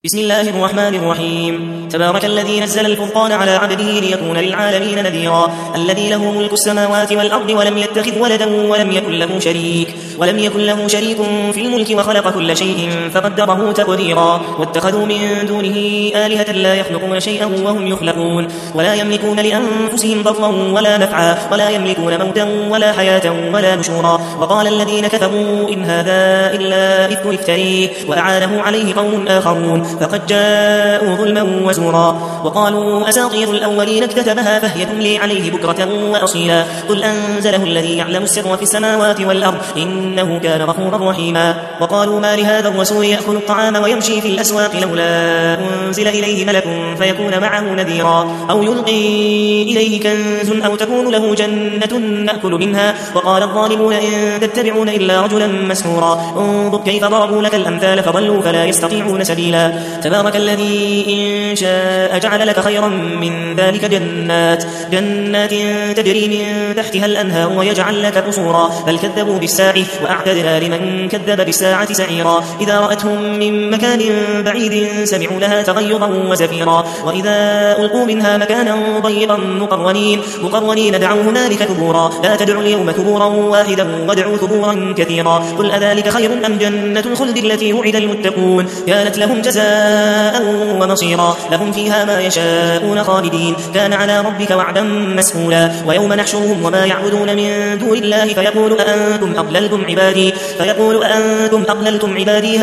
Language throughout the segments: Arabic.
بسم الله الرحمن الرحيم. تبارك الذي نزل الفرقان على عبده ليكون للعالمين نذيرا. الذي له ملك السماوات والأرض ولم يتخذ ولدا ولم يكن له شريك في الملك وخلق كل شيء فقدره تقديرا. واتخذوا من دونه آلهة لا يخلقون شيئا وهم يخلقون ولا يملكون لأنفسهم ضرا ولا نفعا ولا يملكون موتا ولا حياة ولا نشورا. وقال الذين كفروا إن هذا إلا إفك افتريه وأعانه عليه قوم آخرون فقد جاءوا ظلما وزورا. وقالوا أساطير الأولين اكتتبها فهي تملي عليه بكرة وأصيلا. قل أنزله الذي يعلم السر في السماوات والأرض إنه كان غفورا رحيما. وقالوا ما لهذا الرسول يأكل الطعام ويمشي في الأسواق لولا أنزل إليه ملك فيكون معه نذيرا أو يلقي إليه كنز أو تكون له جنة نأكل منها. وقال الظالمون إن تتبعون إلا رجلا مسحورا. انظر كيف ضربوا لك الأمثال فضلوا فلا يستطيعون سبيلا. تبارك الذي إن شاء جعل لك خيرا من ذلك جنات تجري من تحتها الأنهار ويجعل لك قصورا. بل كذبوا بالساعة وأعتدنا لمن كذب بالساعة سعيرا. إذا رأتهم من مكان بعيد سمعوا لها تغيظا وزفيرا. وإذا ألقوا منها مكانا ضيقا مقرنين دعوا هنالك ثبورا. لا تدعوا اليوم ثبورا واحدا وادعوا ثبورا كثيرا. قل أذلك خير أم جنة الخلد التي وعد المتقون كانت لهم جزاء ومصيرا. لهم فيها ما يشاءون خالدين كان على ربك وعدا مسئولا. ويوم نحشرهم وما يعبدون من دون الله فيقول أأنتم أضللتم عبادي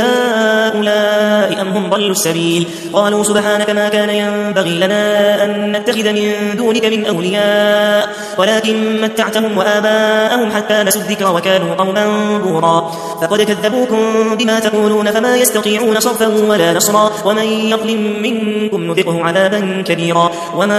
هؤلاء أم هم ضلوا السبيل. قالوا سبحانك ما كان ينبغي لنا أن نتخذ من دونك من أولياء ولكن متعتهم وآباءهم حتى نسوا الذكر وكانوا قوما بورا. فقد كذبوكم بما تقولون فما يستطيعون صرفا ولا نصرا. ومن يظلم منكم نذقه عذابا كبيرا.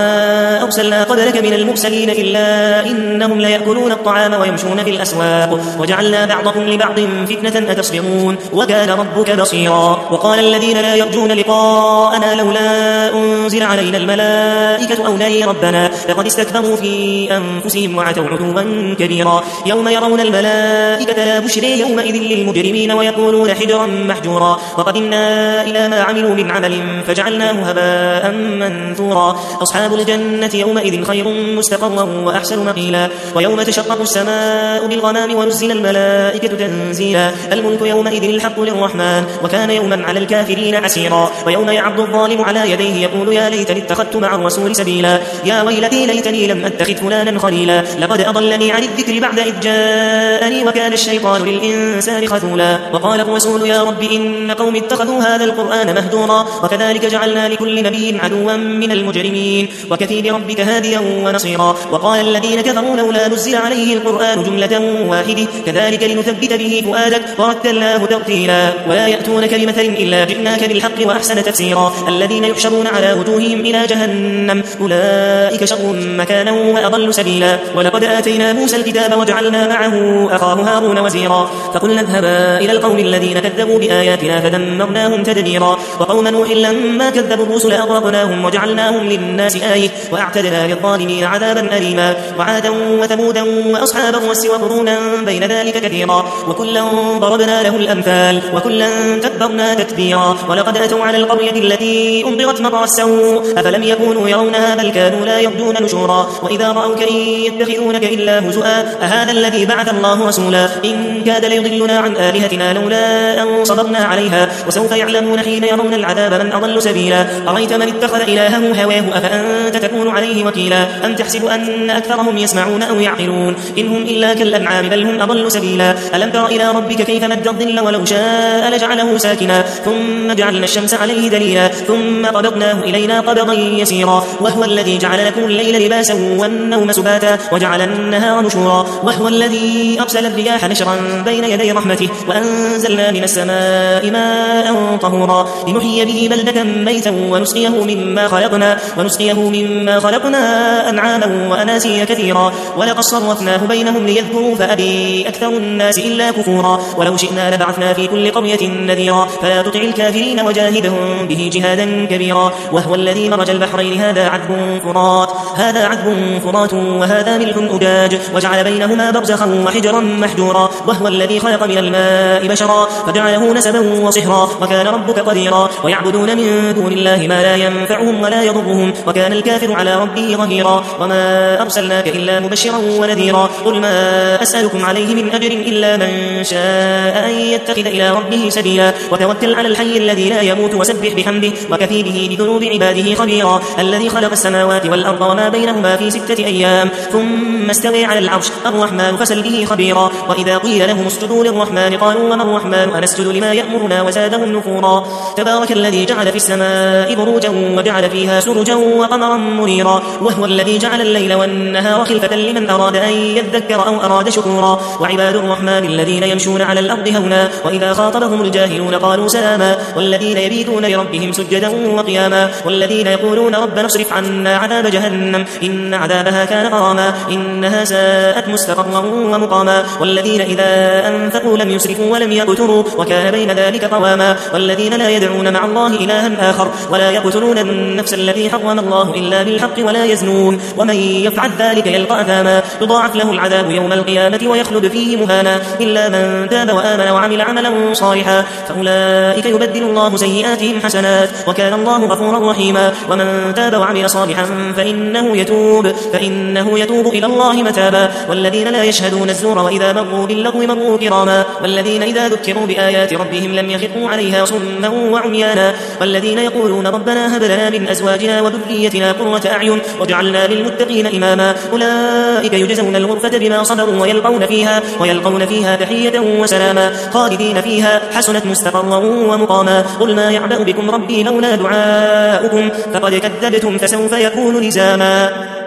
وما أرسلنا قبلك من المرسلين إلا إنهم ليأكلون الطعام ويمشون في الأسواق وجعلنا بعضكم لبعض فتنة أتصبرون وكان ربك بصيرا. وقال الذين لا يرجون لقاءنا لولا أنزل علينا الملائكة أو نري ربنا لقد استكبروا في أنفسهم وعتوا عتوا كبيرا. يوم يرون الملائكة لا بشرى يومئذ للمجرمين ويقولون حجرا محجورا. وقدمنا إلى ما عملوا من عمل فجعلناه هباء منثورا. أصحاب الجنة يومئذ خير مستقرا وأحسن مقيلا. ويوم تشقق السماء بالغمام ونزل الملائكة تنزيلا. الملك يومئذ الحق للرحمن وكان يوما على الكافرين عسيرا. ويوم يعض الظالم على يديه يقول يا ليتني اتخذت مع الرسول سبيلا. يا ويلتي ليتني لم أتخذ فلانا خليلا لقد أضلني عن الذكر بعد إذ جاءني وكان الشيطان للإنسان خذولا. وقال الرسول يا رب إن قوم اتخذوا هذا القرآن مهجورا. وكذلك جعلنا لكل نبي عدوا من المجرمين وكفي بربك هاديا ونصيرا. وقال الذين كفروا لولا نزل عليه القرآن جملة واحدة كذلك لنثبت به فؤادك ورتلناه ترتيلا. ولا يأتونك بمثل إلا جئناك بالحق وأحسن تفسيرا. الذين يحشرون على وجوههم إلى جهنم أولئك شر مكانا وأضل سبيلا. ولقد آتينا موسى الكتاب وجعلنا معه أخاه هارون وزيرا. فقلنا اذهبا إلى القوم الذين كذبوا بآياتنا فدمرناهم تدميرا. وقوم نوح لما كذبوا الرسل أغرقناهم وجعلناهم للناس آية وأعتدنا للظالمين عذابا أليما. وعادا وثمودا وأصحاب الرس وقرونا بين ذلك كثيرا. وكلا ضربنا له الأمثال وكلا تبرنا تتبيرا. ولقد أتوا على القرية التي أمطرت مطر السوء أفلم يكونوا يرونها بل كانوا لا يرجون نشورا. وإذا رأوك إن يتخذونك إلا هزؤا أهذا الذي بعث الله رسولا إن كاد ليضلنا عن آلهتنا لولا أن صبرنا عليها. وسوف يعلمون حين يرون العذاب من أضل سبيلا. أرأيت من اتخذ إلهه هواه أفأنت تكون عليه وكيلا. أم تحسب أن أكثرهم يسمعون أو يعقلون إنهم إلا كالأنعام بل هم أضل سبيلا. ألم تر إلى ربك كيف مد الظل ولو شاء لجعله ساكنا ثم جعلنا الشمس عليه دليلا ثم قبضناه إلينا قبضا يسيرا. وهو الذي جعل لكم الليل لباسا والنوم سباتا وجعل النهار نشورا. وهو الذي أرسل الرياح نشرا بين يدي رحمته وأنزلنا من السماء ماء طهورا لنحيي به بلدة ميتا ونسقيه مما خلقنا أنعاما وأناسيا كثيرا. ولقد صرفناه بينهم ليذكروا فأبي أكثر الناس إلا كفورا. ولو شئنا تعالى بعثنا في كل قرية نذيرا فلا تطع الكافرين وجاهدهم به جهادا كبيرا وهو الذي مرج البحرين هذا عذب فرات وهذا ملح أجاج وجعل بينهما برزخا وحجرا محجورا وهو الذي خلق من الماء بشرا فجعله نسبا وصهرا وكان ربك قديرا ويعبدون من دون الله ما لا ينفعهم ولا يضرهم وكان الكافر على ربه ظهيرا وما أرسلناك إلا مبشرا ونذيرا قل ما أسألكم عليه من أجر إلا من شاء أن يتخذ إلى ربه سبيلا وتوكل على الحي الذي لا يموت وسبح بحمده وكفي به بذنوب عباده خبيرا الذي خلق السماوات والأرض وما بينهما في 6 أيام ثم استوى على العرش الرحمن فسل به خبيرا وإذا قيل لهم اسجدوا للرحمن قالوا وما الرحمن أنسجد لما يأمرنا وزادهم نفورا تبارك الذي جعل في السماء بروجا وجعل فيها سرجا وقمرا منيرا وهو الذي جعل الليل والنهار خلفة لمن أراد أن يذكر أو أراد شكورا وعباد الرحمن الذين يمشون على الأرض هونا وإذا خاطبهم الجاهلون قالوا سلاما والذين يبيتون لربهم سجدا وقياما والذين يقولون ربنا اصرف عنا عذاب جهنم إن عذابها كان غراما إنها ساءت مستقرا ومقاما والذين إذا أنفقوا لم يسرفوا ولم يقتروا وكان بين ذلك قواما والذين لا يدعون مع الله إلها آخر ولا يقتلون النفس التي حرم الله إلا بالحق ولا يزنون ومن يفعل ذلك يلقى أثاما يضاعف له العذاب يوم القيامة ويخلد فيه مهانا إلا من تاب وآمن وعمل عملا صالحا فأولئك يبدل الله سيئاتهم حسنات وكان الله غفورا رحيما ومن تاب وعمل صالحا فإنه يتوب إلى الله متابا والذين لا يشهدون الزور وإذا مروا باللغو مروا كراما والذين إذا ذكروا بآيات ربهم لم يخروا عليها صما وعميانا والذين يقولون ربنا هب لنا من أزواجنا وذريتنا قرة أعين واجعلنا للمتقين إماما أولئك يجزون الغرفة بما صبروا ويلقون فيها تحية وسلاما خالدين فيها حسنت مستقرا ومقاما قل ما يعبأ بكم ربي لولا دعاؤكم فقد كذبتم فسوف يكون لزاما